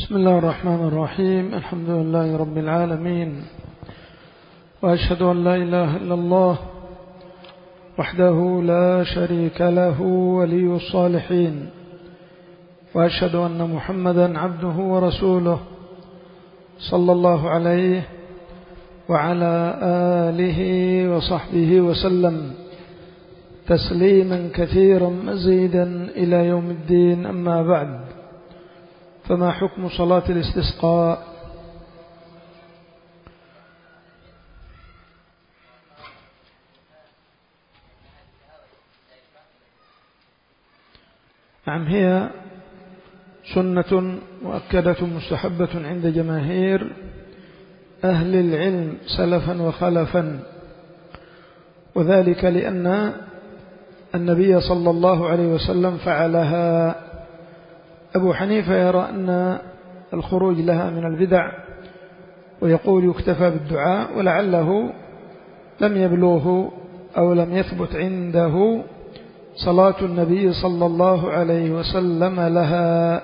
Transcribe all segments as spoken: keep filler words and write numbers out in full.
بسم الله الرحمن الرحيم. الحمد لله رب العالمين، وأشهد أن لا إله إلا الله وحده لا شريك له ولي الصالحين، وأشهد أن محمدا عبده ورسوله صلى الله عليه وعلى آله وصحبه وسلم تسليما كثيرا مزيدا إلى يوم الدين. أما بعد، فما حكم صلاة الاستسقاء؟ نعم، هي سنة مؤكدة مستحبة عند جماهير أهل العلم سلفا وخلفا، وذلك لأن النبي صلى الله عليه وسلم فعلها. أبو حنيفة يرى أن الخروج لها من البدع، ويقول يكتفى بالدعاء، ولعله لم يبلغه أو لم يثبت عنده صلاة النبي صلى الله عليه وسلم لها.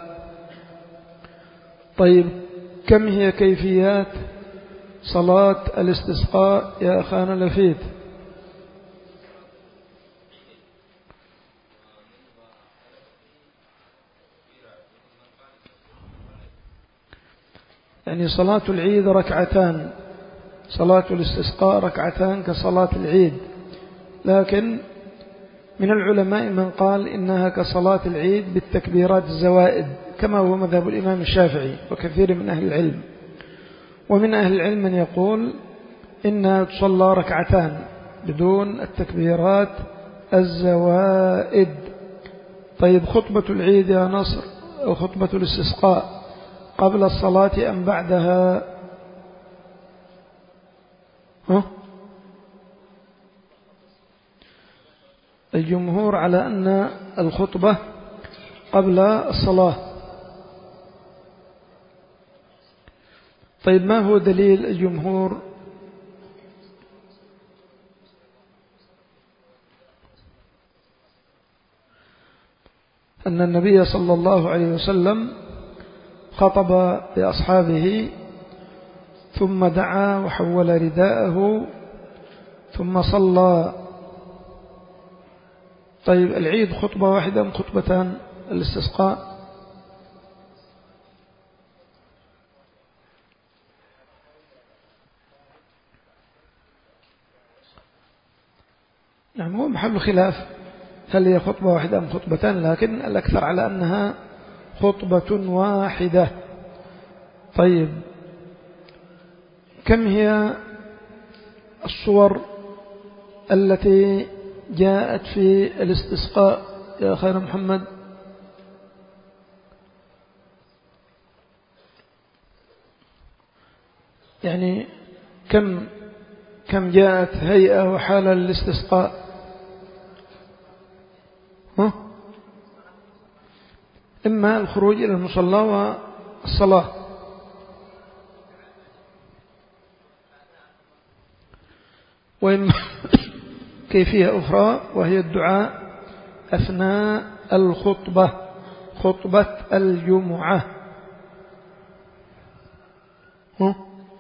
طيب، كم هي كيفيات صلاة الاستسقاء يا أخانا لفيت؟ يعني صلاة العيد ركعتان، صلاة الاستسقاء ركعتان كصلاة العيد، لكن من العلماء من قال إنها كصلاة العيد بالتكبيرات الزوائد، كما هو مذهب الإمام الشافعي وكثير من أهل العلم. ومن أهل العلم من يقول إنها تصلى ركعتان بدون التكبيرات الزوائد. طيب، خطبة العيد يا نصر أو خطبة الاستسقاء قبل الصلاة أم بعدها؟ ها؟ الجمهور على أن الخطبة قبل الصلاة. طيب، ما هو دليل الجمهور؟ أن النبي صلى الله عليه وسلم خطب لأصحابه ثم دعا وحول رداءه ثم صلى. طيب، العيد خطبة واحدة أم خطبتان الاستسقاء؟ نعم، هو محل خلاف هل هي خطبة واحدة أم خطبتان، لكن الأكثر على أنها خطبة واحدة. طيب، كم هي الصور التي جاءت في الاستسقاء يا خير محمد؟ يعني كم كم جاءت هيئة وحالة للاستسقاء؟ ها؟ إما الخروج إلى المصلى والصلاة، وإما كيفية أخرى وهي الدعاء أثناء الخطبة، خطبة الجمعة. ها؟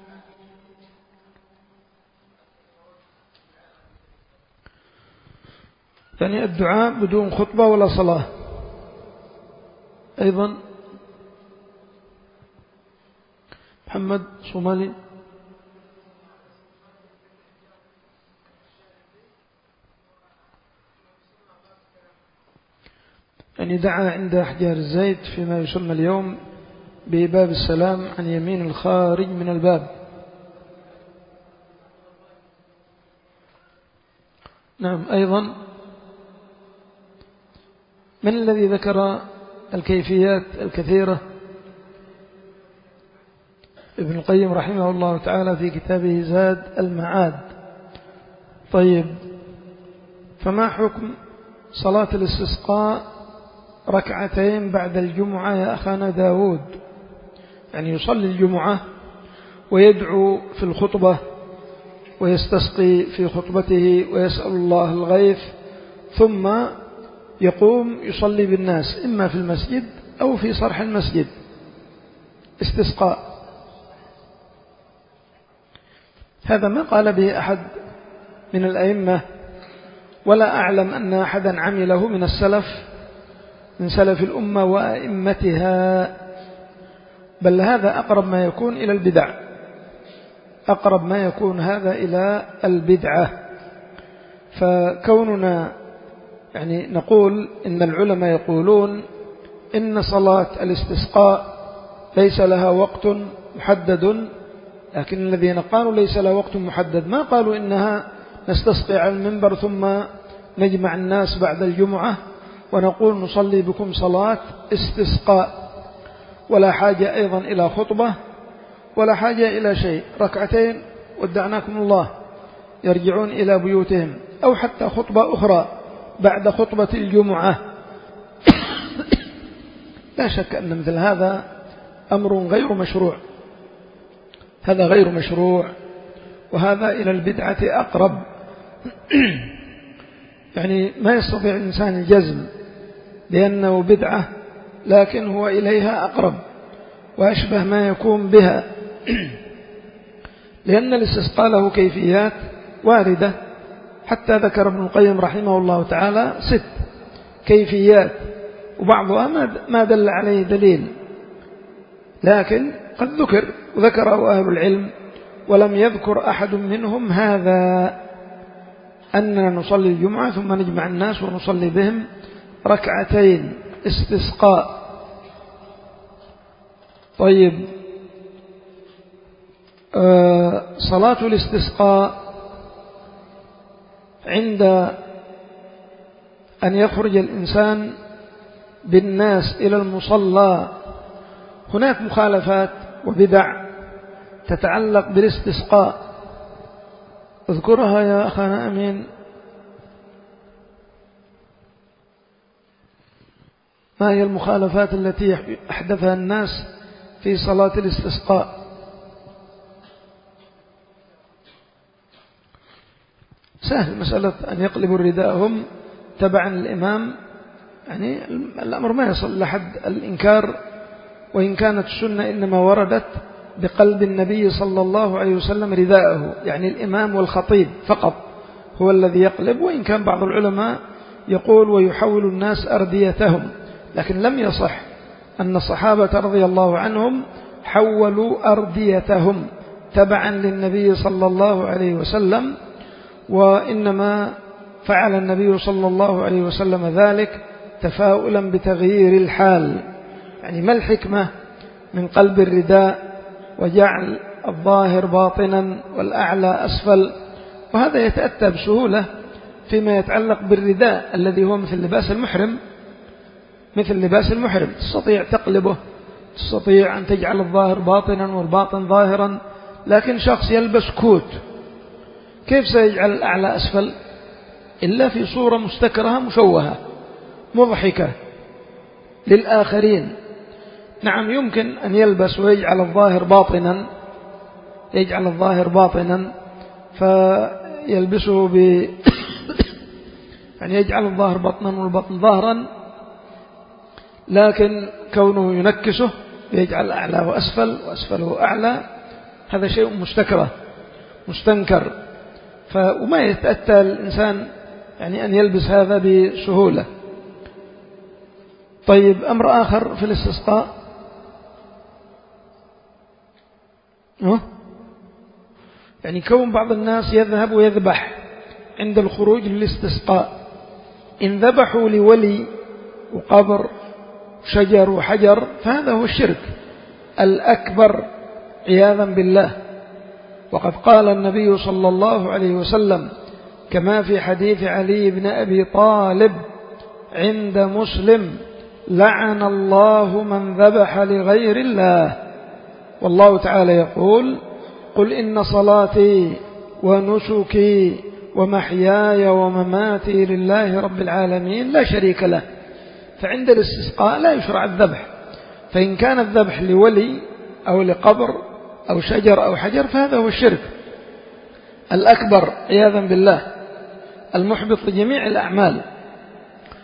يعني الدعاء بدون خطبة ولا صلاة أيضا. محمد صومالي، يعني دعا عند أحجار الزيت فيما يسمى اليوم بباب السلام عن يمين الخارج من الباب. نعم، أيضا من الذي ذكر الكيفيات الكثيرة؟ ابن القيم رحمه الله تعالى في كتابه زاد المعاد. طيب، فما حكم صلاة الاستسقاء ركعتين بعد الجمعة يا أخانا داود؟ يعني يصلي الجمعة ويدعو في الخطبة ويستسقي في خطبته ويسأل الله الغيث، ثم يقوم يصلي بالناس إما في المسجد أو في صرح المسجد. استسقاء. هذا ما قال به أحد من الأئمة، ولا أعلم أن أحدا عمله من السلف من سلف الأمة وأئمتها، بل هذا أقرب ما يكون إلى البدع، أقرب ما يكون هذا إلى البدعة. فكوننا يعني نقول إن العلماء يقولون إن صلاة الاستسقاء ليس لها وقت محدد، لكن الذين قالوا ليس لها وقت محدد ما قالوا إنها نستسقي على المنبر ثم نجمع الناس بعد الجمعة ونقول نصلي بكم صلاة استسقاء، ولا حاجة أيضا إلى خطبة ولا حاجة إلى شيء، ركعتين ودعناكم الله يرجعون إلى بيوتهم، أو حتى خطبة أخرى بعد خطبة الجمعة. لا شك أن مثل هذا أمر غير مشروع، هذا غير مشروع، وهذا إلى البدعة أقرب. يعني ما يستطيع الإنسان الجزم بأنه بدعة، لكن هو إليها أقرب وأشبه ما يكون بها، لأن الاستسقاء له كيفيات واردة، حتى ذكر ابن القيم رحمه الله تعالى ست كيفيات، وبعضها ما دل عليه دليل، لكن قد ذكر وذكره أهل العلم، ولم يذكر أحد منهم هذا، أننا نصلي الجمعة ثم نجمع الناس ونصلي بهم ركعتين استسقاء. طيب، آه صلاة الاستسقاء عند أن يخرج الإنسان بالناس إلى المصلى هناك مخالفات وبدع تتعلق بالاستسقاء، اذكرها يا أخانا أمين. ما هي المخالفات التي أحدثها الناس في صلاة الاستسقاء؟ سهل، مسألة أن يقلبوا رداءهم تبعا الإمام، يعني الأمر ما يصل لحد الإنكار، وإن كانت السنة إنما وردت بقلب النبي صلى الله عليه وسلم رداءه، يعني الإمام والخطيب فقط هو الذي يقلب، وإن كان بعض العلماء يقول ويحول الناس أرديتهم، لكن لم يصح أن الصحابة رضي الله عنهم حولوا أرديتهم تبعا للنبي صلى الله عليه وسلم، وإنما فعل النبي صلى الله عليه وسلم ذلك تفاؤلا بتغيير الحال. يعني ما الحكمة من قلب الرداء وجعل الظاهر باطنا والأعلى أسفل؟ وهذا يتأتى بسهولة فيما يتعلق بالرداء الذي هو مثل لباس المحرم، مثل لباس المحرم تستطيع تقلبه، تستطيع أن تجعل الظاهر باطنا والباطن ظاهرا، لكن شخص يلبس كوت كيف سيجعل الأعلى أسفل إلا في صورة مستكرهة مشوهة مضحكة للآخرين؟ نعم يمكن أن يلبس ويجعل الظاهر باطنا، يجعل الظاهر باطنا فيلبسه ب يعني يجعل الظاهر بطنا والبطن ظاهرا، لكن كونه ينكسه يجعل أعلى وأسفل وأسفله أعلى، هذا شيء مستكره مستنكر، وما يتأتى الإنسان يعني أن يلبس هذا بسهولة. طيب، أمر آخر في الاستسقاء، يعني كون بعض الناس يذهب ويذبح عند الخروج للاستسقاء، إن ذبحوا لولي وقبر شجر وحجر فهذا هو الشرك الأكبر عياذا بالله. وقد قال النبي صلى الله عليه وسلم كما في حديث علي بن أبي طالب عند مسلم: لعن الله من ذبح لغير الله. والله تعالى يقول: قل إن صلاتي ونسكي ومحياي ومماتي لله رب العالمين لا شريك له. فعند الاستسقاء لا يشرع الذبح، فإن كان الذبح لولي أو لقبر أو شجر أو حجر فهذا هو الشرك الأكبر عياذا بالله المحبط لجميع الأعمال.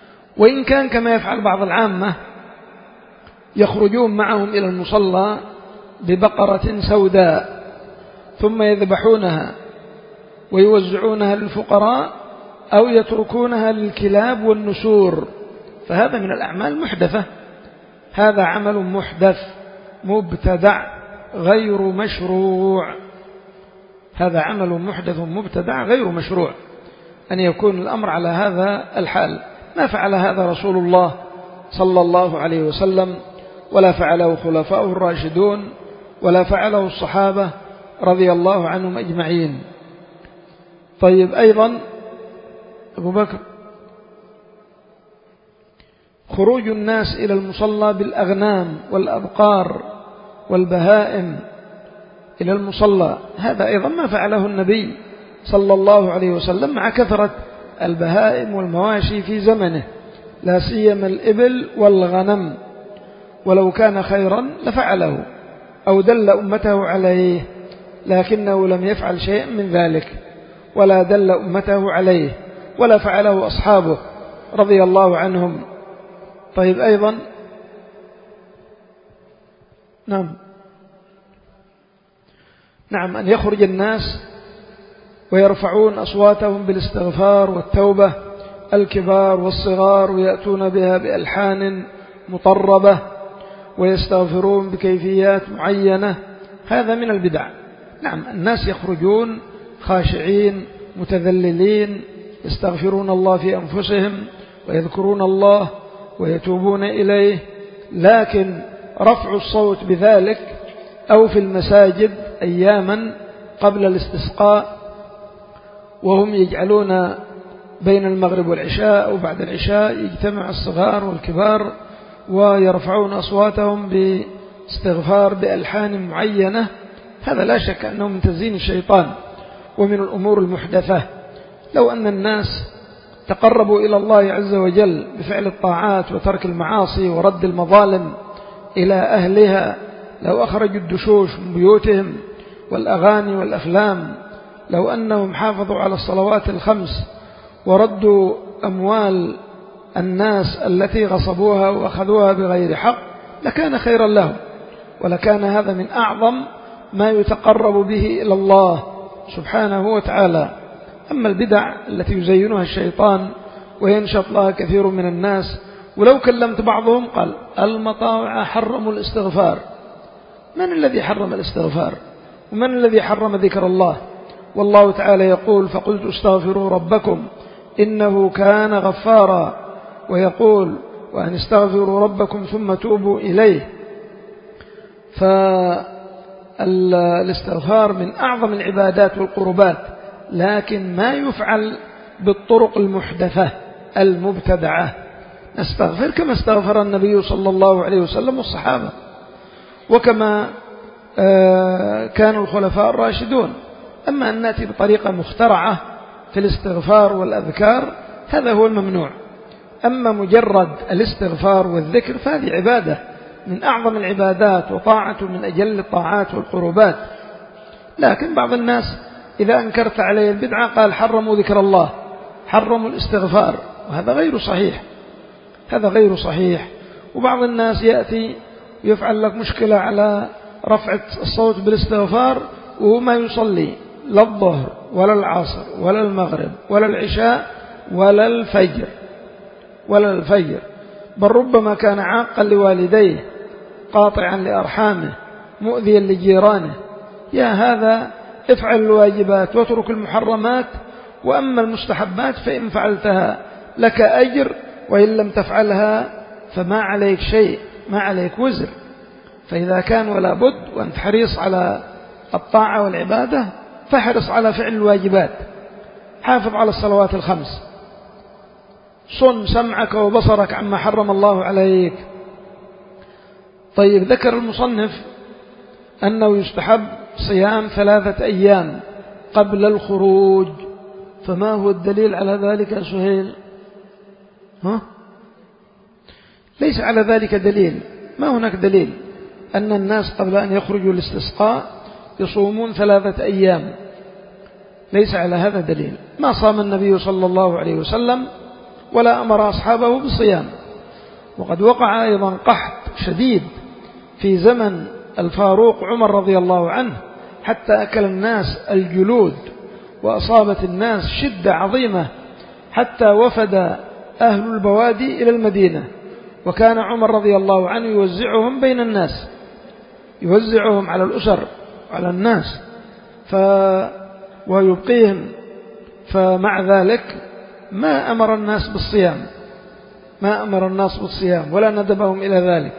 وإن كان كما يفعل بعض العامة يخرجون معهم إلى المصلى ببقرة سوداء ثم يذبحونها ويوزعونها للفقراء أو يتركونها للكلاب والنسور، فهذا من الأعمال محدثة، هذا عمل محدث مبتدع غير مشروع، هذا عمل محدث مبتدع غير مشروع أن يكون الأمر على هذا الحال. ما فعل هذا رسول الله صلى الله عليه وسلم، ولا فعله خلفاؤه الراشدون، ولا فعله الصحابة رضي الله عنهم أجمعين. طيب أيضا أبو بكر، خروج الناس إلى المصلى بالأغنام والأبقار والبهائم إلى المصلى، هذا أيضا ما فعله النبي صلى الله عليه وسلم مع كثرة البهائم والمواشي في زمنه، لا سيما الإبل والغنم، ولو كان خيرا لفعله أو دل أمته عليه، لكنه لم يفعل شيء من ذلك ولا دل أمته عليه ولا فعله أصحابه رضي الله عنهم. طيب أيضا نعم نعم أن يخرج الناس ويرفعون أصواتهم بالاستغفار والتوبة، الكبار والصغار، ويأتون بها بألحان مطربة ويستغفرون بكيفيات معينة، هذا من البدع. نعم الناس يخرجون خاشعين متذللين يستغفرون الله في أنفسهم ويذكرون الله ويتوبون إليه، لكن رفع الصوت بذلك أو في المساجد أياما قبل الاستسقاء وهم يجعلون بين المغرب والعشاء أو بعد العشاء يجتمع الصغار والكبار ويرفعون أصواتهم باستغفار بألحان معينة، هذا لا شك أنه من تزيين الشيطان ومن الأمور المحدثة. لو أن الناس تقربوا إلى الله عز وجل بفعل الطاعات وترك المعاصي ورد المظالم إلى أهلها، لو أخرجوا الدشوش من بيوتهم والأغاني والأفلام، لو أنهم حافظوا على الصلوات الخمس وردوا أموال الناس التي غصبوها وأخذوها بغير حق، لكان خيرا لهم، ولكان هذا من أعظم ما يتقرب به إلى الله سبحانه وتعالى. أما البدع التي يزينها الشيطان وينشط لها كثير من الناس، ولو كلمت بعضهم قال المطاوع حرموا الاستغفار. من الذي حرم الاستغفار؟ ومن الذي حرم ذكر الله؟ والله تعالى يقول فقلت استغفروا ربكم إنه كان غفارا، ويقول وأن استغفروا ربكم ثم توبوا إليه. فالاستغفار من أعظم العبادات والقربات، لكن ما يفعل بالطرق المحدثة المبتدعة. نستغفر كما استغفر النبي صلى الله عليه وسلم والصحابة، وكما كان الخلفاء الراشدون. أما أن نأتي بطريقة مخترعة في الاستغفار والأذكار هذا هو الممنوع. أما مجرد الاستغفار والذكر فهذه عبادة من أعظم العبادات وطاعة من أجل الطاعات والقربات. لكن بعض الناس إذا أنكرت عليه البدعة قال حرموا ذكر الله، حرموا الاستغفار، وهذا غير صحيح، هذا غير صحيح. وبعض الناس يأتي ويفعل لك مشكلة على رفع الصوت بالاستغفار وهو ما يصلي لا الظهر ولا العصر ولا المغرب ولا العشاء ولا الفجر ولا الفجر، بل ربما كان عاقا لوالديه، قاطعا لأرحامه، مؤذيا لجيرانه. يا هذا افعل الواجبات واترك المحرمات، وأما المستحبات فإن فعلتها لك أجر، وإن لم تفعلها فما عليك شيء، ما عليك وزر. فإذا كان ولا بد وأنت حريص على الطاعة والعبادة فاحرص على فعل الواجبات، حافظ على الصلوات الخمس، صن سمعك وبصرك عما حرم الله عليك. طيب ذكر المصنف أنه يستحب صيام ثلاثة أيام قبل الخروج، فما هو الدليل على ذلك يا سهيل؟ ها؟ ليس على ذلك دليل، ما هناك دليل أن الناس قبل أن يخرجوا الاستسقاء يصومون ثلاثة أيام، ليس على هذا دليل. ما صام النبي صلى الله عليه وسلم ولا أمر أصحابه بالصيام. وقد وقع أيضا قحط شديد في زمن الفاروق عمر رضي الله عنه حتى أكل الناس الجلود وأصابت الناس شدة عظيمة حتى وفد أهل البوادي إلى المدينة، وكان عمر رضي الله عنه يوزعهم بين الناس، يوزعهم على الأسر على الناس ف... ويبقيهم، فمع ذلك ما أمر الناس بالصيام، ما أمر الناس بالصيام ولا ندبهم إلى ذلك.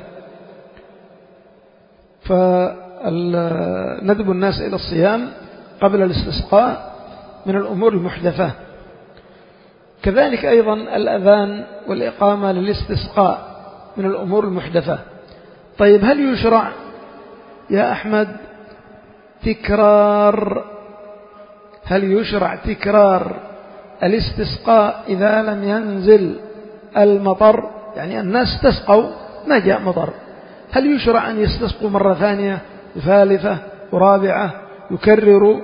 فندب الناس إلى الصيام قبل الاستسقاء من الأمور المحدثة. كذلك أيضا الأذان والإقامة للاستسقاء من الأمور المحدثة. طيب هل يشرع يا أحمد تكرار هل يشرع تكرار الاستسقاء إذا لم ينزل المطر؟ يعني الناس استسقوا ما جاء مطر، هل يشرع أن يستسقوا مرة ثانية وثالثة ورابعة يكرروا؟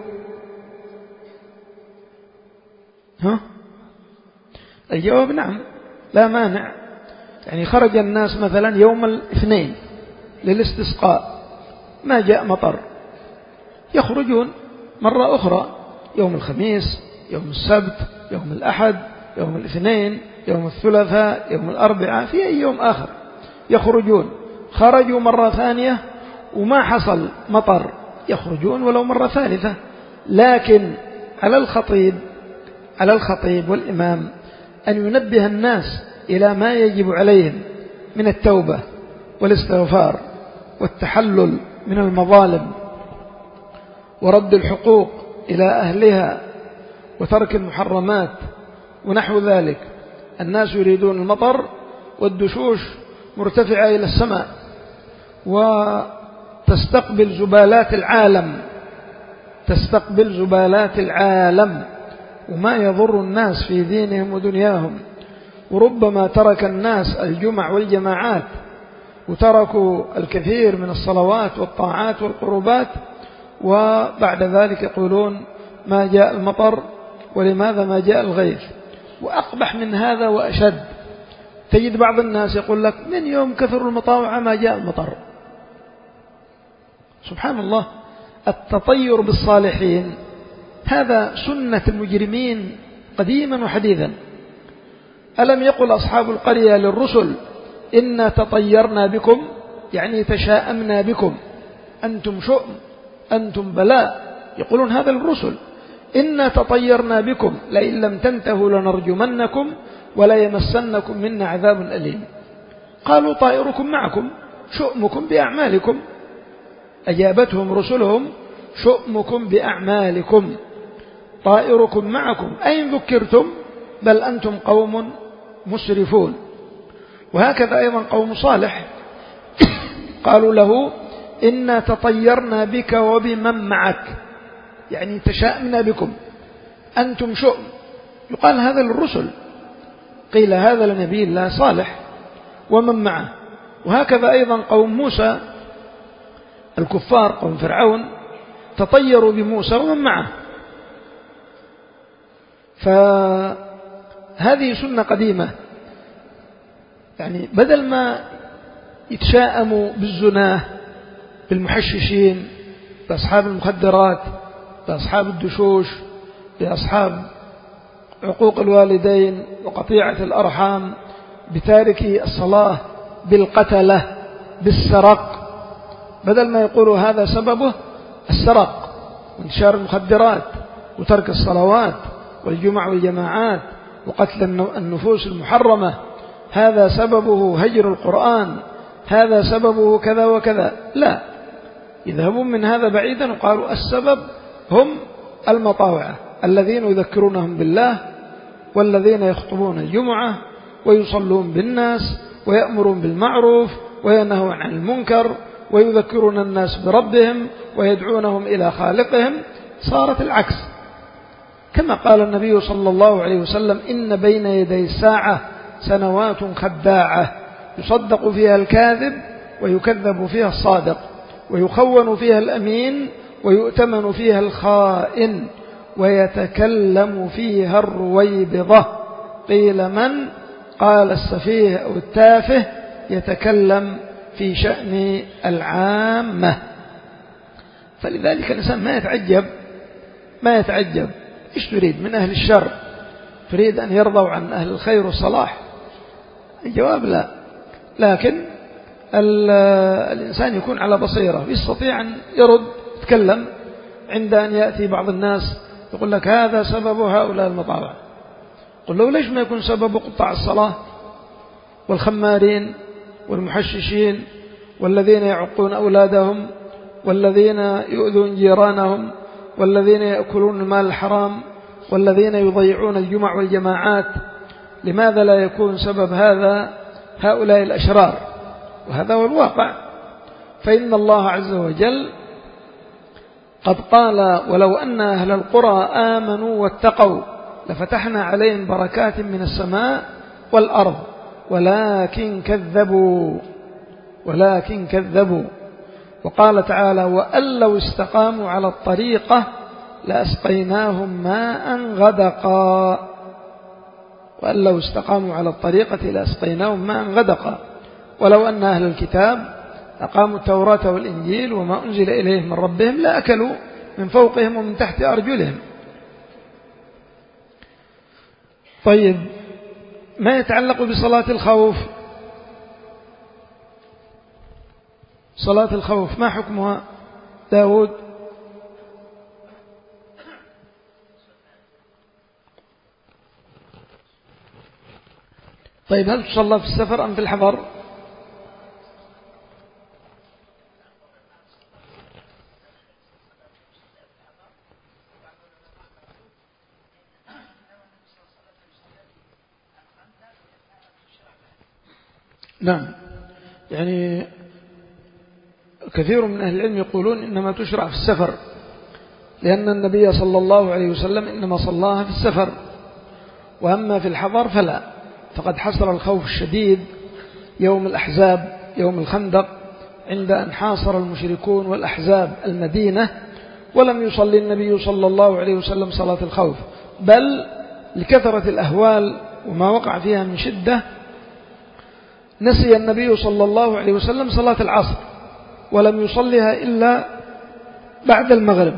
ها؟ الجواب نعم، لا مانع. يعني خرج الناس مثلا يوم الاثنين للاستسقاء ما جاء مطر، يخرجون مرة أخرى يوم الخميس، يوم السبت، يوم الأحد، يوم الاثنين، يوم الثلاثاء، يوم الأربعاء، في أي يوم آخر يخرجون. خرجوا مرة ثانية وما حصل مطر، يخرجون ولو مرة ثالثة. لكن على الخطيب على الخطيب والإمام أن ينبه الناس إلى ما يجب عليهم من التوبة والاستغفار والتحلل من المظالم ورد الحقوق إلى أهلها وترك المحرمات ونحو ذلك. الناس يريدون المطر والدشوش مرتفعة إلى السماء وتستقبل زبالات العالم تستقبل زبالات العالم وما يضر الناس في دينهم ودنياهم. وربما ترك الناس الجمع والجماعات وتركوا الكثير من الصلوات والطاعات والقربات، وبعد ذلك يقولون ما جاء المطر ولماذا ما جاء الغيث. وأقبح من هذا وأشد، تجد بعض الناس يقول لك من يوم كثر المطاوعة ما جاء المطر. سبحان الله، التطير بالصالحين هذا سنة المجرمين قديما وحديثا. ألم يقل أصحاب القرية للرسل إنا تطيرنا بكم، يعني تشاءمنا بكم، أنتم شؤم أنتم بلاء، يقولون هذا للرسل، إنا تطيرنا بكم لئن لم تنتهوا لنرجمنكم ولا يمسنكم منا عذاب أليم. قالوا طائركم معكم شؤمكم بأعمالكم. أجابتهم رسلهم شؤمكم بأعمالكم طائركم معكم أين ذكرتم بل أنتم قوم مسرفون. وهكذا أيضا قوم صالح قالوا له إنا تطيرنا بك وبمن معك، يعني تشاءمنا بكم أنتم شؤم. يقال هذا للرسل، قيل هذا لنبي الله صالح ومن معه. وهكذا أيضا قوم موسى الكفار قوم فرعون تطيروا بموسى ومن معه. فهذه سنة قديمة، يعني بدل ما يتشاءموا بالزناه بالمحششين بأصحاب المخدرات بأصحاب الدشوش بأصحاب عقوق الوالدين وقطيعة الأرحام بتاركي الصلاة بالقتلة بالسرق، بدل ما يقولوا هذا سببه السرق وانتشار المخدرات وترك الصلوات والجمع والجماعات وقتل النفوس المحرمة، هذا سببه هجر القرآن، هذا سببه كذا وكذا، لا، يذهبون من هذا بعيدا وقالوا السبب هم المطاوعة الذين يذكرونهم بالله والذين يخطبون الجمعة ويصلون بالناس ويأمرون بالمعروف وينهون عن المنكر ويذكرون الناس بربهم ويدعونهم إلى خالقهم. صارت العكس، كما قال النبي صلى الله عليه وسلم إن بين يدي الساعة سنوات خداعة يصدق فيها الكاذب ويكذب فيها الصادق ويخون فيها الأمين ويؤتمن فيها الخائن ويتكلم فيها الرويبضة. قيل من؟ قال السفيه أو التافه يتكلم في شأن العامة. فلذلك الإنسان ما يتعجب ما يتعجب إيش تريد من أهل الشر؟ تريد أن يرضوا عن أهل الخير والصلاح؟ الجواب لا. لكن الإنسان يكون على بصيرة ويستطيع أن يرد يتكلم عند أن يأتي بعض الناس يقول لك هذا سبب هؤلاء المطاوع. قل له ليش ما يكون سبب قطاع الصلاة والخمارين والمحششين والذين يعقون أولادهم والذين يؤذون جيرانهم والذين يأكلون المال الحرام والذين يضيعون الجمع والجماعات؟ لماذا لا يكون سبب هذا هؤلاء الأشرار؟ وهذا هو الواقع. فإن الله عز وجل قد قال ولو أن أهل القرى آمنوا واتقوا لفتحنا عليهم بركات من السماء والأرض ولكن كذبوا ولكن كذبوا وقال تعالى وأن لو استقاموا على الطريقة لأسقيناهم ماء غدقا وأن لو استقاموا على الطريقة لأسقيناهم ماء غدقا ولو أن أهل الكتاب أقاموا التوراة والإنجيل وما أنزل إليهم من ربهم لأكلوا من فوقهم ومن تحت أرجلهم. طيب ما يتعلق بصلاة الخوف؟ صلاة الخوف ما حكمها داود؟ طيب هل تصلى في السفر أم في الحضر؟ نعم، يعني كثير من أهل العلم يقولون إنما تشرع في السفر لأن النبي صلى الله عليه وسلم إنما صلاها في السفر، وأما في الحضر فلا. فقد حصل الخوف الشديد يوم الأحزاب يوم الخندق عند أن حاصر المشركون والأحزاب المدينة ولم يصلي النبي صلى الله عليه وسلم صلاة الخوف، بل لكثرة الأهوال وما وقع فيها من شدة نسي النبي صلى الله عليه وسلم صلاة العصر ولم يصليها إلا بعد المغرب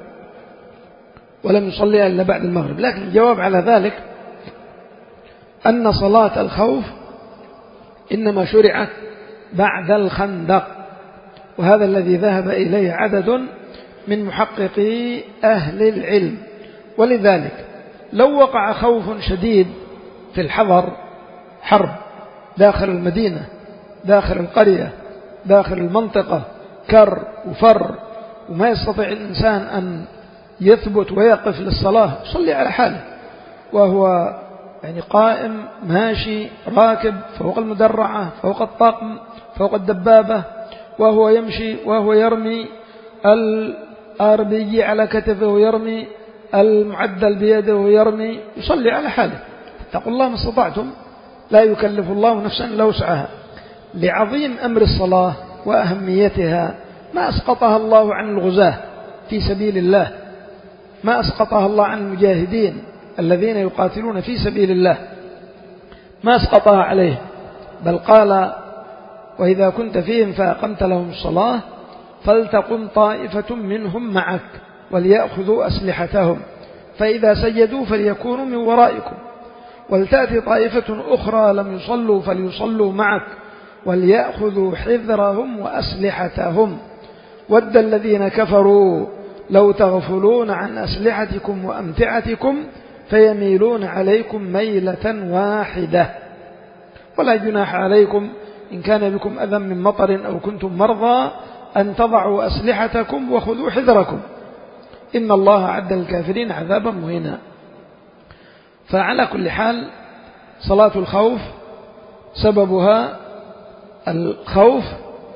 ولم يصليها إلا بعد المغرب. لكن الجواب على ذلك أن صلاة الخوف إنما شرعت بعد الخندق، وهذا الذي ذهب إليه عدد من محققي أهل العلم. ولذلك لو وقع خوف شديد في الحضر، حرب داخل المدينة داخل القرية داخل المنطقة، كر وفر وما يستطيع الإنسان أن يثبت ويقف للصلاة، يصلي على حاله وهو يعني قائم ماشي راكب فوق المدرعة فوق الطقم فوق الدبابة، وهو يمشي وهو يرمي الآر بي جي على كتفه ويرمي المعدل بيده ويرمي، يصلي على حاله. اتقوا الله ما استطعتم، لا يكلف الله نفسا إلا وسعها. لعظيم أمر الصلاة وأهميتها ما أسقطها الله عن الغزاة في سبيل الله، ما أسقطها الله عن المجاهدين الذين يقاتلون في سبيل الله، ما أسقطها عليه، بل قال وإذا كنت فيهم فأقمت لهم الصلاة فلتقم طائفة منهم معك وليأخذوا أسلحتهم فإذا سجدوا فليكونوا من ورائكم ولتأتي طائفة أخرى لم يصلوا فليصلوا معك وليأخذوا حذرهم وأسلحتهم ود الذين كفروا لو تغفلون عن أسلحتكم وأمتعتكم فيميلون عليكم ميلة واحدة ولا جناح عليكم إن كان بكم أذى من مطر أو كنتم مرضى أن تضعوا أسلحتكم وخذوا حذركم إن الله أعد للكافرين عذابا مهينا. فعلى كل حال صلاة الخوف سببها الخوف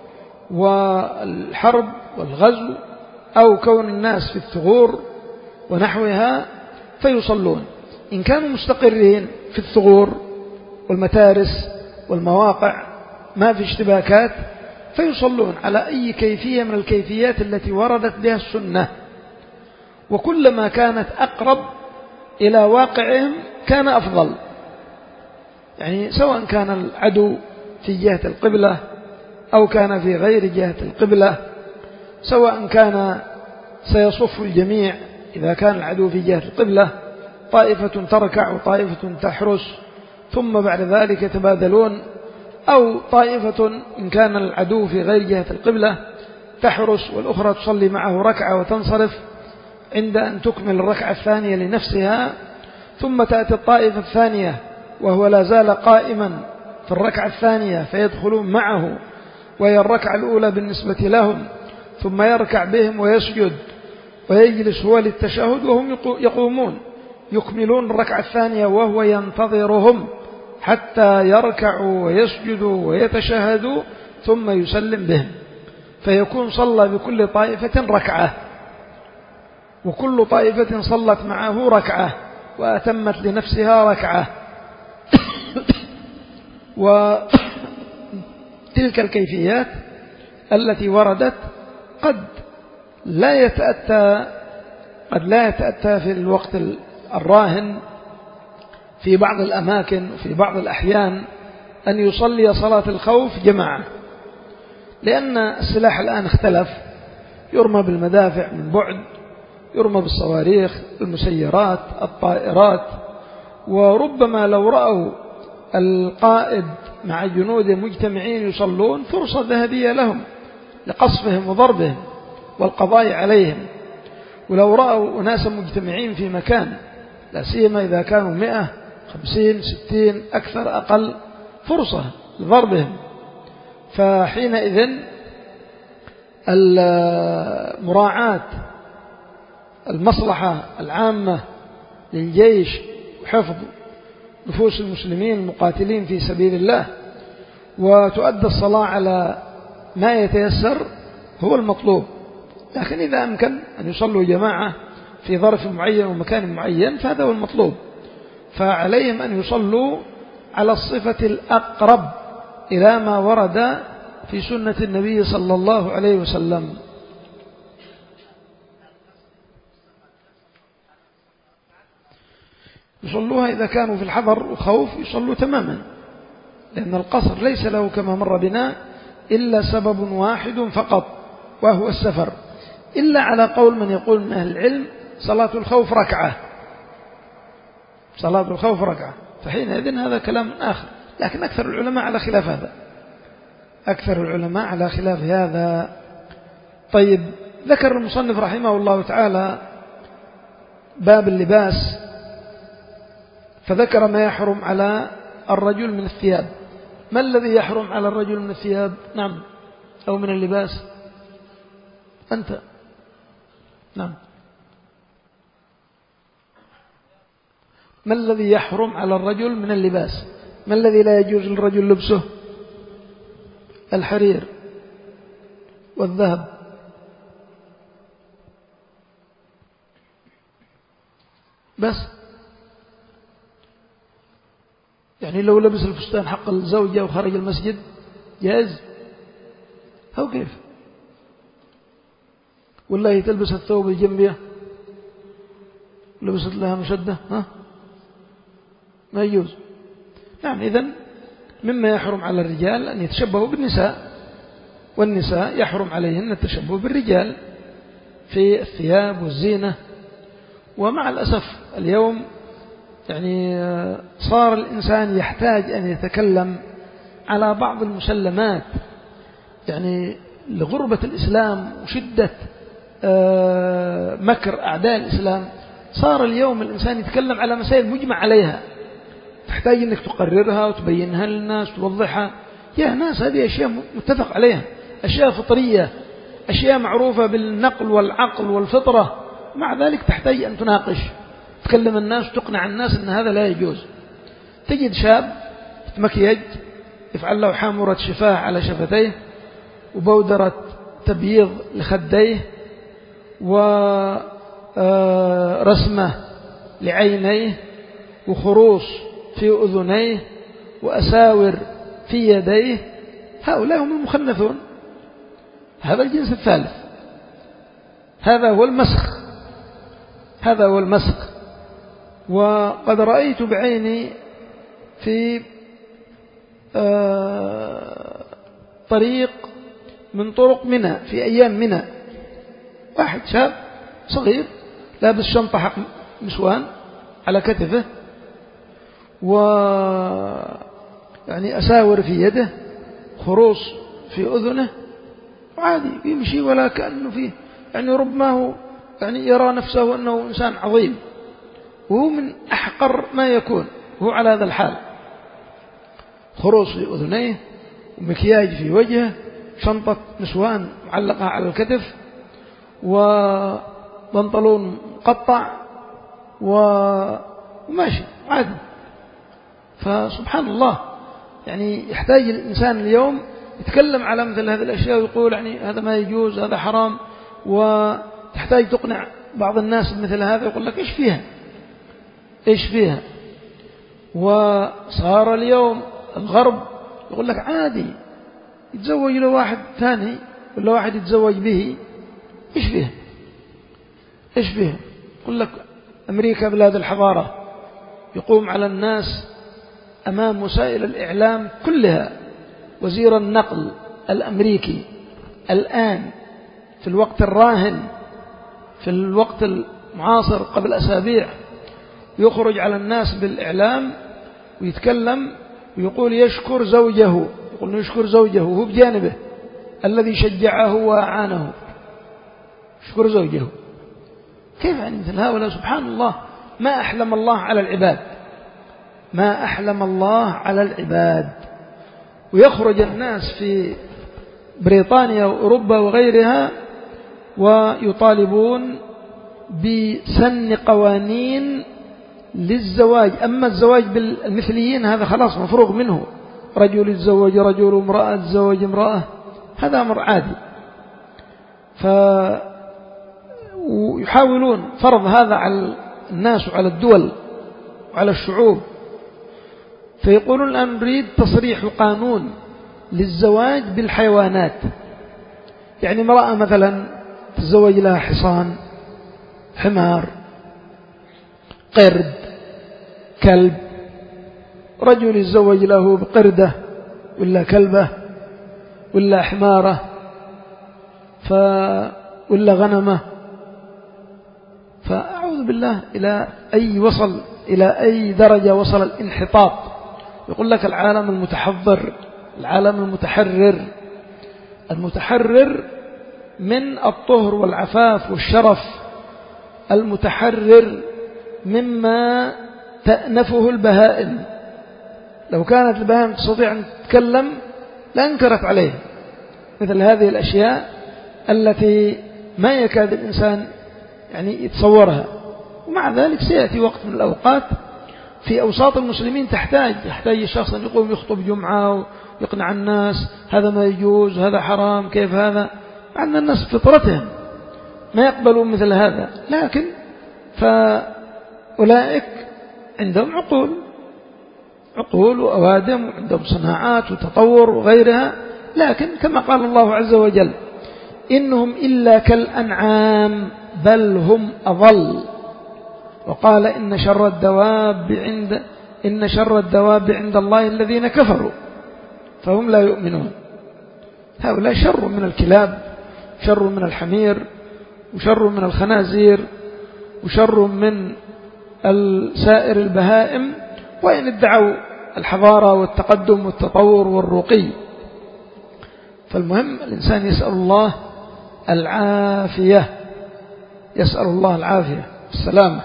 والحرب والغزو أو كون الناس في الثغور ونحوها فيصلون. إن كانوا مستقرين في الثغور والمتارس والمواقع ما في اشتباكات فيصلون على أي كيفية من الكيفيات التي وردت بها السنة، وكلما كانت أقرب إلى واقعهم كان أفضل. يعني سواء كان العدو في جهة القبلة أو كان في غير جهة القبلة، سواء كان سيصف الجميع إذا كان العدو في جهة القبلة، طائفة تركع وطائفة تحرس، ثم بعد ذلك يتبادلون، أو طائفة إن كان العدو في غير جهة القبلة تحرس والأخرى تصلي معه ركعة وتنصرف عند أن تكمل الركعة الثانية لنفسها، ثم تأتي الطائفة الثانية وهو لا زال قائما في الركعة الثانية فيدخلون معه وهي الركعة الأولى بالنسبة لهم، ثم يركع بهم ويسجد ويجلس هو للتشهد وهم يقومون يكملون الركعة الثانية وهو ينتظرهم حتى يركعوا ويسجدوا ويتشهدوا ثم يسلم بهم، فيكون صلى بكل طائفة ركعة، وكل طائفة صلت معه ركعة وأتمت لنفسها ركعة. وتلك الكيفيات التي وردت قد لا يتأتى قد لا يتأتى في الوقت الراهن في بعض الأماكن وفي بعض الأحيان أن يصلي صلاة الخوف جماعة، لأن السلاح الآن اختلف، يرمى بالمدافع من بعد، يرمى بالصواريخ، المسيرات، الطائرات، وربما لو رأوا القائد مع جنوده مجتمعين يصلون فرصة ذهبية لهم لقصفهم وضربهم والقضاء عليهم، ولو رأوا أناسا مجتمعين في مكان لا سيما إذا كانوا مئة خمسين ستين أكثر أقل فرصة لضربهم، فحينئذ مراعاة المصلحة العامة للجيش وحفظ نفوس المسلمين المقاتلين في سبيل الله وتؤدى الصلاة على ما يتيسر هو المطلوب. لكن إذا أمكن أن يصلوا جماعة في ظرف معين ومكان معين فهذا هو المطلوب، فعليهم أن يصلوا على الصفة الأقرب إلى ما ورد في سنة النبي صلى الله عليه وسلم. يصلوها إذا كانوا في الحضر وخوف يصلوا تماما، لأن القصر ليس له كما مر بنا إلا سبب واحد فقط وهو السفر، إلا على قول من يقول من أهل العلم صلاة الخوف ركعة، صلاة الخوف ركعة، فحينئذ هذا كلام آخر، لكن أكثر العلماء على خلاف هذا، أكثر العلماء على خلاف هذا. طيب، ذكر المصنف رحمه الله تعالى باب اللباس، فذكر ما يحرم على الرجل من الثياب. ما الذي يحرم على الرجل من الثياب؟ نعم، أو من اللباس؟ أنت نعم، ما الذي يحرم على الرجل من اللباس؟ ما الذي لا يجوز للرجل لبسه؟ الحرير والذهب. بس يعني لو لبس الفستان حق الزوجة وخرج المسجد جائز أو كيف؟ والله تلبس الثوب الجنبية لبست لها مشدة، ها ما يجوز. نعم، إذن مما يحرم على الرجال أن يتشبهوا بالنساء، والنساء يحرم عليهن التشبه بالرجال في الثياب والزينة. ومع الأسف اليوم يعني صار الإنسان يحتاج أن يتكلم على بعض المسلمات، يعني لغربة الإسلام وشدة مكر أعداء الإسلام، صار اليوم الإنسان يتكلم على مسائل مجمع عليها، تحتاج أنك تقررها وتبينها للناس وتوضحها. يا ناس، هذه أشياء متفق عليها، أشياء فطرية، أشياء معروفة بالنقل والعقل والفطرة، مع ذلك تحتاج أن تناقش، تكلم الناس، تقنع الناس أن هذا لا يجوز. تجد شاب مكيج يفعل له حامرة شفاه على شفتيه وبودرة تبييض لخديه ورسمة لعينيه وخروص في أذنيه وأساور في يديه، هؤلاء هم المخنثون. هذا الجنس الثالث، هذا هو المسخ، هذا هو المسخ. وقد رأيت بعيني في طريق من طرق منى في أيام منى واحد شاب صغير لابس شنطة حق نسوان على كتفه، و يعني أساور في يده، خروص في أذنه، عادي يمشي ولا كأنه فيه، يعني ربما هو يعني يرى نفسه أنه إنسان عظيم، وهو من أحقر ما يكون، هو على هذا الحال، خروص في أذنيه ومكياج في وجهه، شنطة نسوان معلقة على الكتف، وبنطلون مقطع وماشي عادي. فسبحان الله، يعني يحتاج الإنسان اليوم يتكلم على مثل هذه الأشياء ويقول يعني هذا ما يجوز، هذا حرام، وتحتاج تقنع بعض الناس بمثل هذا، يقول لك إيش فيها إيش فيها. وصار اليوم الغرب يقول لك عادي يتزوج له واحد ثاني ولا واحد يتزوج به، إيش فيها إيش فيها. يقول لك أمريكا بلاد الحضارة، يقوم على الناس أمام وسائل الإعلام كلها وزير النقل الأمريكي الآن في الوقت الراهن، في الوقت المعاصر قبل أسابيع، يخرج على الناس بالإعلام ويتكلم ويقول يشكر زوجه، يقول يشكر زوجه هو بجانبه الذي شجعه وأعانه، يشكر زوجه. كيف يعني مثل هؤلاء؟ سبحان الله، ما أحلم الله على العباد، ما أحلم الله على العباد. ويخرج الناس في بريطانيا وأوروبا وغيرها ويطالبون بسن قوانين للزواج. أما الزواج بالمثليين هذا خلاص مفروغ منه، رجل يتزوج رجل، امرأة تتزوج امرأة، هذا أمر عادي. فيحاولون فرض هذا على الناس وعلى الدول وعلى الشعوب. فيقولون الآن نريد تصريح قانون للزواج بالحيوانات، يعني امرأة مثلا تتزوج لها حصان، حمار، قرد، كلب، رجل يتزوج له بقردة ولا كلبة ولا حمارة ف... ولا غنمة. فأعوذ بالله إلى أي وصل، إلى أي درجة وصل الانحطاط. يقول لك العالم المتحضر، العالم المتحرر، المتحرر من الطهر والعفاف والشرف، المتحرر مما تأنفه البهائم. لو كانت البهائم تستطيع أن تتكلم لأنكرت عليه مثل هذه الأشياء التي ما يكاد الإنسان يعني يتصورها. ومع ذلك سيأتي وقت من الأوقات في أوساط المسلمين تحتاج يحتاج الشخص أن يقوم يخطب جمعة ويقنع الناس هذا ما يجوز، هذا حرام، كيف هذا. عند الناس فطرتهم ما يقبلون مثل هذا، لكن فأولئك عندهم عقول عقول وأوادم وعندهم صناعات وتطور وغيرها، لكن كما قال الله عز وجل إنهم إلا كالأنعام بل هم أضل. وقال إن شر الدواب عند إن شر الدواب عند الله الذين كفروا فهم لا يؤمنون. هؤلاء شر من الكلاب، شر من الحمير، وشر من الخنازير، وشر من سائر البهائم، وإن ادعوا الحضارة والتقدم والتطور والرقي. فالمهم الإنسان يسأل الله العافية، يسأل الله العافية السلامة،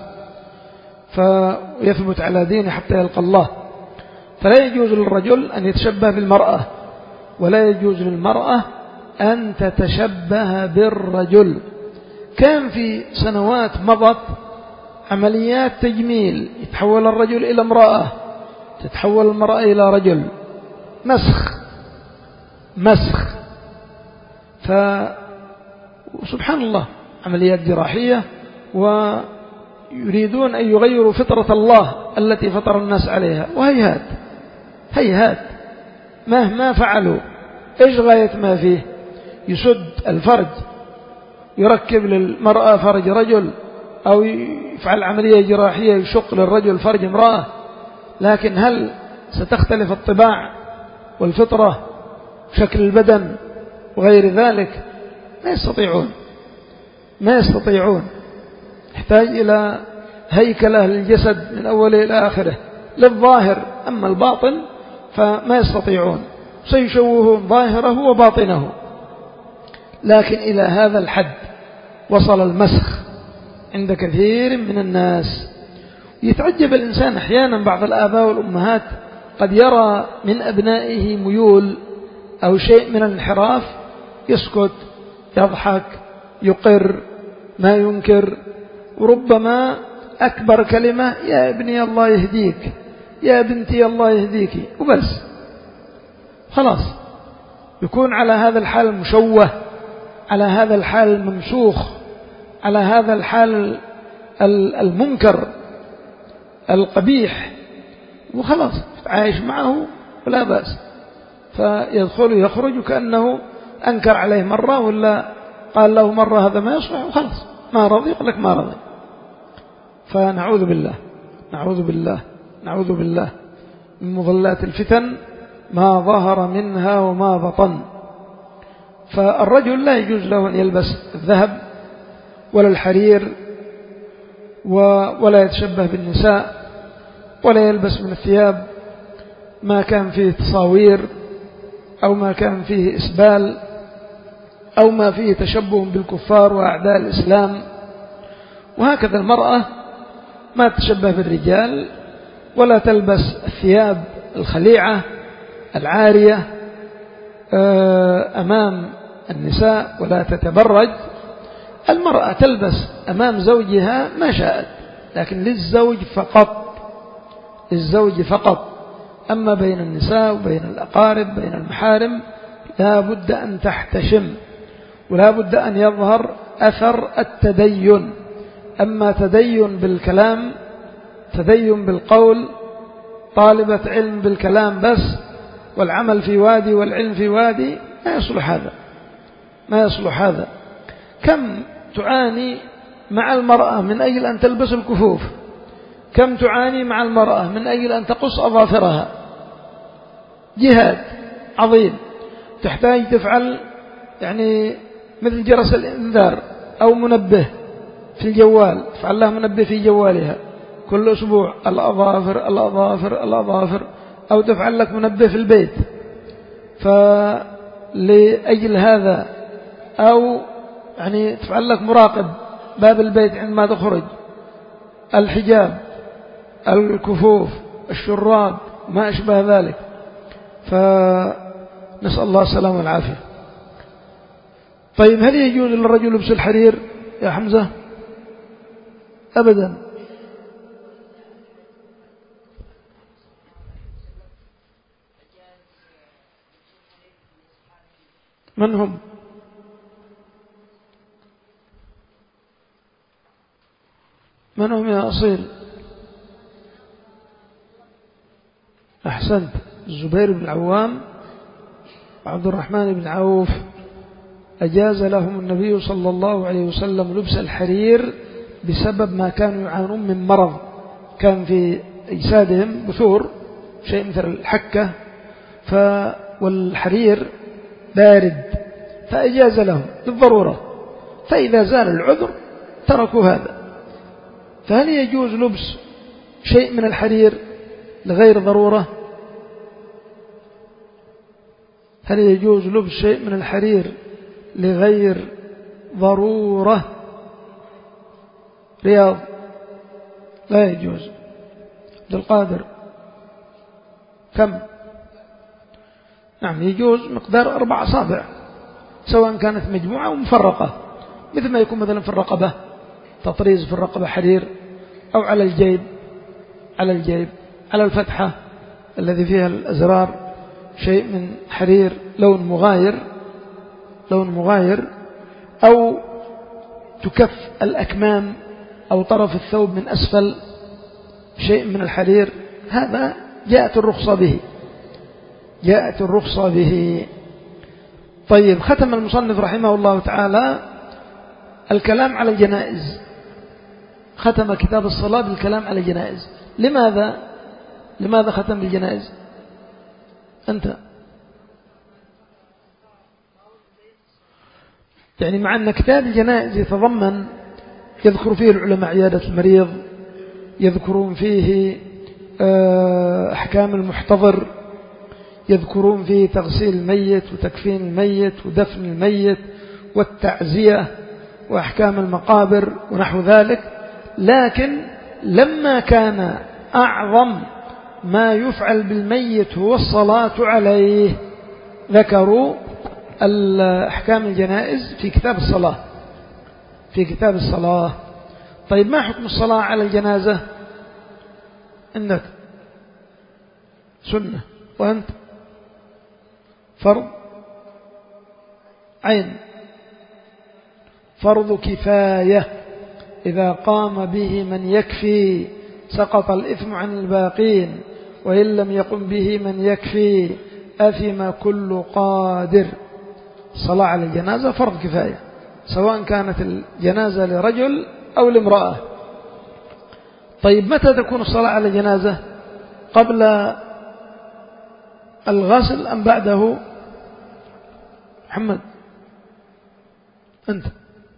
فيثبت على دينه حتى يلقى الله. فلا يجوز للرجل أن يتشبه بالمرأة، ولا يجوز للمرأة أن تتشبه بالرجل. كان في سنوات مضت عمليات تجميل، يتحول الرجل إلى امرأة، تتحول المرأة إلى رجل، مسخ مسخ. فسبحان الله عمليات جراحية، ويريدون أن يغيروا فطرة الله التي فطر الناس عليها، وهيهات هيهات مهما فعلوا. إيش غاية ما فيه؟ يسد الفرج، يركب للمرأة فرج رجل، أو يفعل عملية جراحية يشق للرجل فرج امرأة. لكن هل ستختلف الطباع والفطرة، شكل البدن وغير ذلك؟ ما يستطيعون ما يستطيعون يحتاج إلى هيكلة للجسد من أوله إلى آخره للظاهر، أما الباطن فما يستطيعون، سيشوهون ظاهره وباطنه. لكن إلى هذا الحد وصل المسخ عند كثير من الناس. يتعجب الإنسان أحيانا، بعض الآباء والأمهات قد يرى من أبنائه ميول أو شيء من الانحراف، يسكت، يضحك، يقر، ما ينكر، وربما أكبر كلمة يا ابني الله يهديك، يا بنتي الله يهديك، وبس خلاص. يكون على هذا الحال مشوه، على هذا الحال ممسوخ، على هذا الحال المنكر القبيح، وخلاص عايش معه ولا بأس. فيدخل يخرج كأنه أنكر عليه مرة ولا قال له مرة هذا ما يصلح، وخلاص ما رضي يقول لك ما رضي. فنعوذ بالله نعوذ بالله نعوذ بالله من مضلات الفتن ما ظهر منها وما بطن. فالرجل لا يجوز له أن يلبس الذهب ولا الحرير ولا يتشبه بالنساء، ولا يلبس من الثياب ما كان فيه تصاوير أو ما كان فيه إسبال أو ما فيه تشبه بالكفار وأعداء الإسلام. وهكذا المرأة ما تتشبه بالرجال ولا تلبس الثياب الخليعة العارية أمام النساء، ولا تتبرج. المرأة تلبس أمام زوجها ما شاءت، لكن للزوج فقط، للزوج فقط. أما بين النساء وبين الأقارب بين المحارم لا بد أن تحتشم، ولا بد أن يظهر أثر التدين. أما تدين بالكلام، تدين بالقول، طالبة علم بالكلام بس، والعمل في وادي والعلم في وادي، ما يصلح هذا، ما يصلح هذا. كم تعاني مع المرأة من أجل أن تلبس الكفوف، كم تعاني مع المرأة من أجل أن تقص أظافرها، جهاد عظيم. تحتاج تفعل يعني مثل جرس الإنذار أو منبه في الجوال، تفعل لها منبه في جوالها كل أسبوع، الأظافر الأظافر الأظافر، أو تفعل لك منبه في البيت. فلأجل هذا، أو يعني تفعل لك مراقب باب البيت عندما تخرج، الحجاب، الكفوف، الشراب، ما أشبه ذلك. فنسأل الله السلامة والعافية. طيب، هل يجوز للرجل لبس الحرير يا حمزة؟ أبدا. من هم؟ من هم يا أصيل؟ أحسنت. الزبير بن العوام وعبد الرحمن بن عوف أجاز لهم النبي صلى الله عليه وسلم لبس الحرير بسبب ما كانوا يعانون من مرض، كان في أجسادهم بثور، شيء مثل الحكة، ف والحرير بارد، فأجاز لهم للضرورة. فإذا زال العذر تركوا هذا. فهل يجوز لبس شيء من الحرير لغير ضرورة؟ هل يجوز لبس شيء من الحرير لغير ضرورة؟ رياض لا يجوز. عبد القادر كم؟ نعم، يجوز مقدار أربع أصابع، سواء كانت مجموعة أو مفرقة، مثل ما يكون مثلا في الرقبة تطريز في الرقبة حرير، أو على الجيب، على الجيب على الفتحة الذي فيها الأزرار شيء من حرير لون مغاير، لون مغاير، أو تكف الأكمام أو طرف الثوب من أسفل شيء من الحرير. هذا جاءت الرخصة به، جاءت الرخصة به. طيب، ختم المصنف رحمه الله تعالى الكلام على الجنائز، ختم كتاب الصلاة بالكلام على الجنائز. لماذا؟ لماذا ختم بالجنائز؟ أنت يعني مع أن كتاب الجنائز يتضمن يذكر فيه العلماء عيادة المريض، يذكرون فيه أحكام المحتضر، يذكرون فيه تغسيل الميت وتكفين الميت ودفن الميت والتعزية وأحكام المقابر ونحو ذلك. لكن لما كان أعظم ما يفعل بالميت هو الصلاة عليه ذكروا أحكام الجنائز في كتاب الصلاة في كتاب الصلاة. طيب ما حكم الصلاة على الجنازة عندك؟ سنة، وأنت فرض عين، فرض كفاية، إذا قام به من يكفي سقط الإثم عن الباقين، وإن لم يقم به من يكفي أثم كل قادر. الصلاة على الجنازة فرض كفاية، سواء كانت الجنازة لرجل أو لامرأة. طيب متى تكون الصلاة على الجنازة؟ قبل الغسل أم بعده؟ محمد أنت،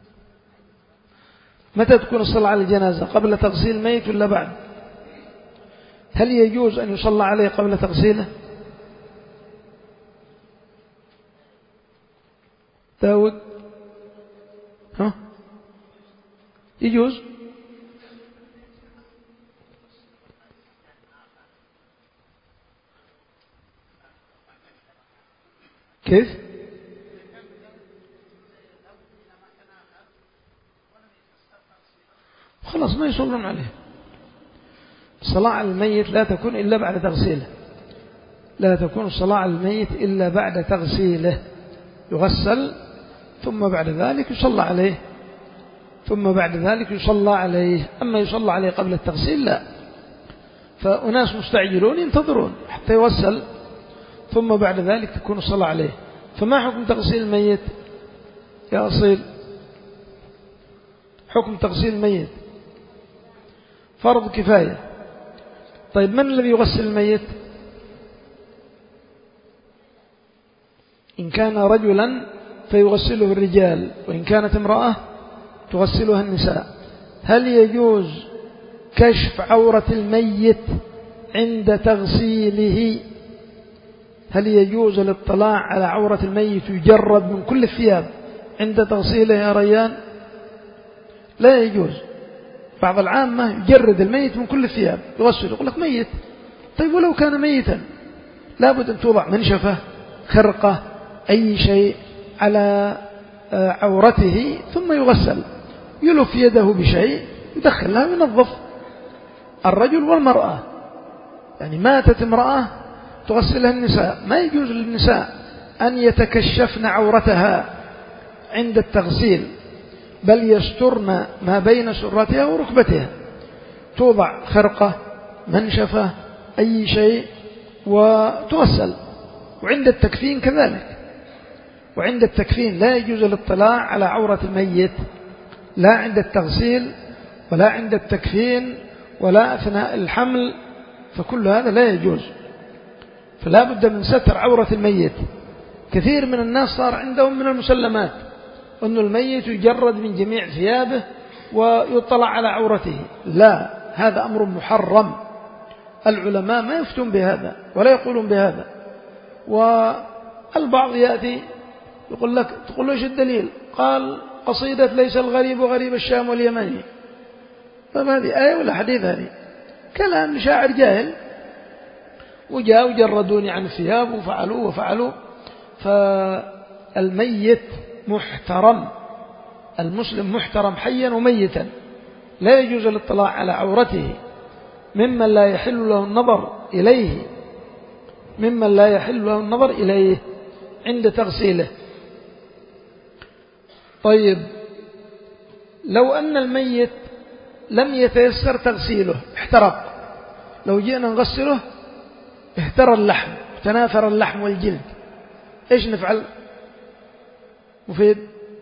متى تكون الصلاة على الجنازة؟ قبل تغسيل الميت ولا بعد؟ هل يجوز أن يصلى عليه قبل تغسيله؟ داود ها يجوز؟ كيف؟ خلاص ما يصلون عليه. الصلاة على الميت لا تكون إلا بعد تغسيله، لا تكون الصلاة على الميت إلا بعد تغسيله، يغسل ثم بعد ذلك يصلى عليه، ثم بعد ذلك يصلى عليه. أما يصلى عليه قبل التغسيل لا، فأناس مستعجلون ينتظرون حتى يغسل ثم بعد ذلك تكون الصلاة عليه. فما حكم تغسيل الميت يا أصيل؟ حكم تغسيل الميت فرض كفاية. طيب من الذي يغسل الميت؟ إن كان رجلا فيغسله الرجال، وإن كانت امرأة تغسلها النساء. هل يجوز كشف عورة الميت عند تغسيله؟ هل يجوز الاطلاع على عورة الميت يجرد من كل الثياب عند تغسيله يا ريان؟ لا يجوز. بعض العامة يجرد الميت من كل الثياب يغسل، يقول لك ميت. طيب ولو كان ميتا لابد أن توضع منشفة، خرقة، أي شيء على عورته ثم يغسل، يلف يده بشيء يدخلها وينظف. الرجل والمرأة، يعني ماتت امرأة تغسلها النساء، ما يجوز للنساء أن يتكشفن عورتها عند التغسيل، بل يسترن ما بين سرتها وركبتها، توضع خرقة، منشفة، أي شيء وتغسل. وعند التكفين كذلك، وعند التكفين لا يجوز الاطلاع على عورة الميت، لا عند التغسيل ولا عند التكفين ولا أثناء الحمل، فكل هذا لا يجوز. فلا بد من ستر عورة الميت. كثير من الناس صار عندهم من المسلمات أن الميت يجرد من جميع ثيابه ويطلع على عورته. لا، هذا أمر محرم، العلماء ما يفتون بهذا ولا يقولون بهذا. والبعض يأتي يقول لك، تقول له ايش الدليل؟ قال قصيدة ليس الغريب غريب الشام واليمن. طيب هذه آية ولا حديث؟ هذه كلام شاعر جاهل، وجاءوا جردوني عن الثياب وفعلوا وفعلوا. فالميت محترم، المسلم محترم حيا وميتا، لا يجوز الاطلاع على عورته، ممن لا يحل له النظر إليه، ممن لا يحل له النظر إليه عند تغسيله. طيب لو أن الميت لم يتيسر تغسيله، احترق، لو جئنا نغسله اهتر اللحم، تناثر اللحم والجلد، ايش نفعل؟ مفيد،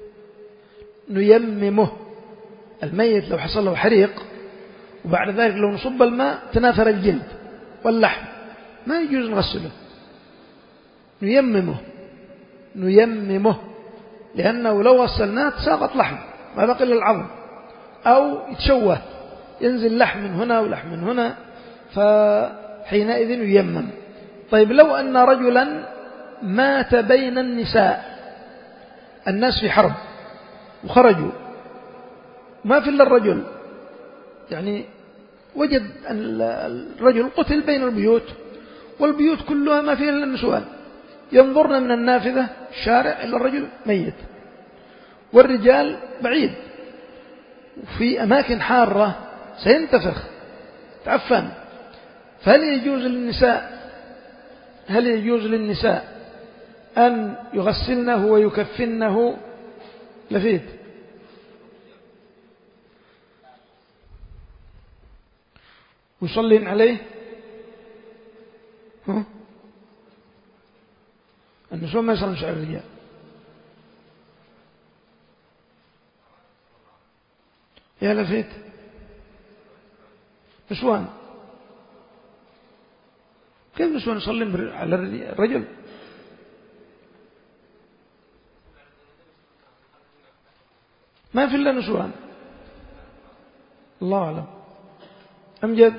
نيممه. الميت لو حصل له حريق وبعد ذلك لو نصب الماء تناثر الجلد واللحم، ما يجوز نغسله، نيممه نيممه لأنه لو غسلناه تساقط لحم، ما بقي إلا العظم. أو يتشوه، ينزل لحم من هنا ولحم من هنا، فحينئذ ييمم. طيب لو أن رجلا مات بين النساء، الناس في حرب وخرجوا ما في إلا الرجل، يعني وجد أن الرجل قتل بين البيوت والبيوت كلها ما فيها إلا النسوان، ينظرن من النافذة الشارع إلى الرجل ميت والرجال بعيد وفي أماكن حارة سينتفخ تعفن. فهل يجوز للنساء هل يجوز للنساء أن يغسلنه ويكفنه؟ لفيت ويصلين عليه؟ ها؟ النساء ما يصلون شعر الرجال. يا لفيت نسوان، كيف نسوان يصلين على الرجل؟ ما في إلا نسوان، الله أعلم. أمجد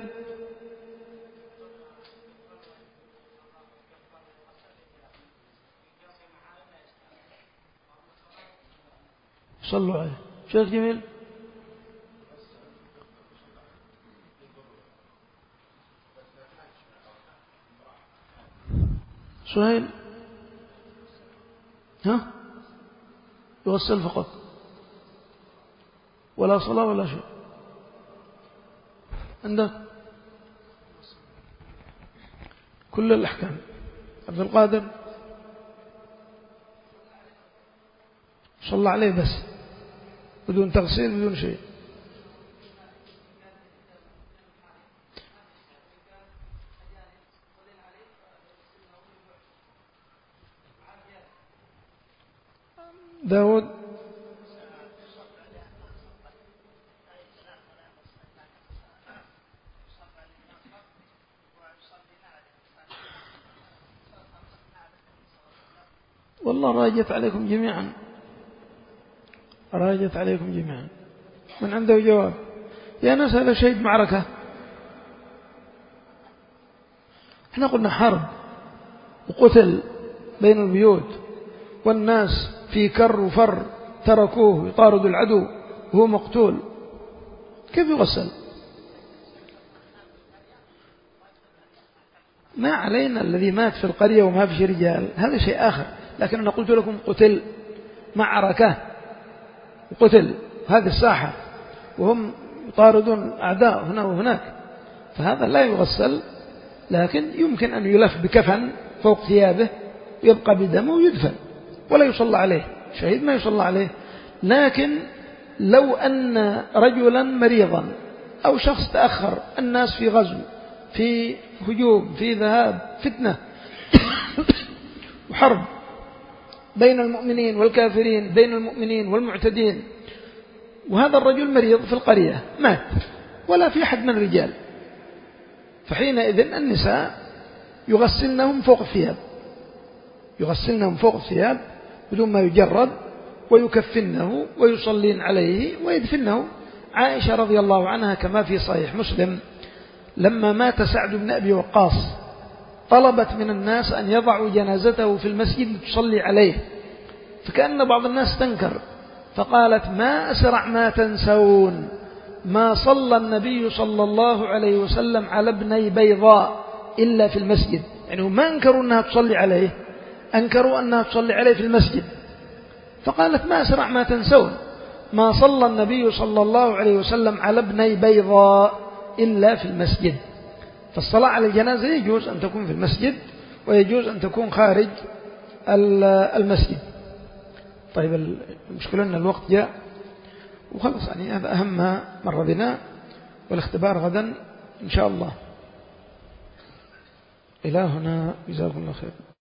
صلوا عليه. شيخ جميل سهيل، ها يغسل فقط ولا صلاة ولا شيء عندك كل الأحكام. عبد القادر صلى عليه بس بدون تغسيل بدون شيء. داود والله راجت عليكم جميعا، راجت عليكم جميعا. من عنده جواب؟ يا ناس هذا شهيد معركة، احنا قلنا حرب وقتل بين البيوت والناس في كر وفر، تركوه يطارد العدو وهو مقتول، كيف يغسل؟ ما علينا الذي مات في القرية وما في رجال، هذا شيء آخر. لكن أنا قلت لكم قتل معركة وقتل هذه الساحة وهم يطاردون أعداء هنا وهناك، فهذا لا يغسل، لكن يمكن أن يلف بكفن فوق ثيابه ويبقى بدمه ويدفن ولا يصلى عليه. شهيد ما يصلى عليه. لكن لو أن رجلا مريضا أو شخص تأخر، الناس في غزو، في هجوم، في ذهاب، فتنة وحرب بين المؤمنين والكافرين، بين المؤمنين والمعتدين، وهذا الرجل مريض في القرية مات ولا في أحد من الرجال، فحينئذ النساء يغسلنهم فوق الثياب، يغسلنهم فوق الثياب بدون ما يجرد، ويكفنه ويصلين عليه ويدفنه. عائشة رضي الله عنها كما في صحيح مسلم لما مات سعد بن أبي وقاص طلبت من الناس أن يضعوا جنازته في المسجد لتصلي عليه، فكأن بعض الناس تنكر، فقالت ما أسرع ما تنسون ما صلى النبي صلى الله عليه وسلم على ابني بيضاء إلا في المسجد. يعني ما أنكروا أنها تصلي عليه، أنكروا أنها تصلي عليه في المسجد. فقالت ما أسرع ما تنسون ما صلى النبي صلى الله عليه وسلم على ابني بيضاء إلا في المسجد. فالصلاة على الجنازة يجوز أن تكون في المسجد ويجوز أن تكون خارج المسجد. طيب المشكلة أن الوقت جاء وخلص، يعني هذا أهم ما مر بنا، والاختبار غدا إن شاء الله. إلى هنا جزاكم الله خير.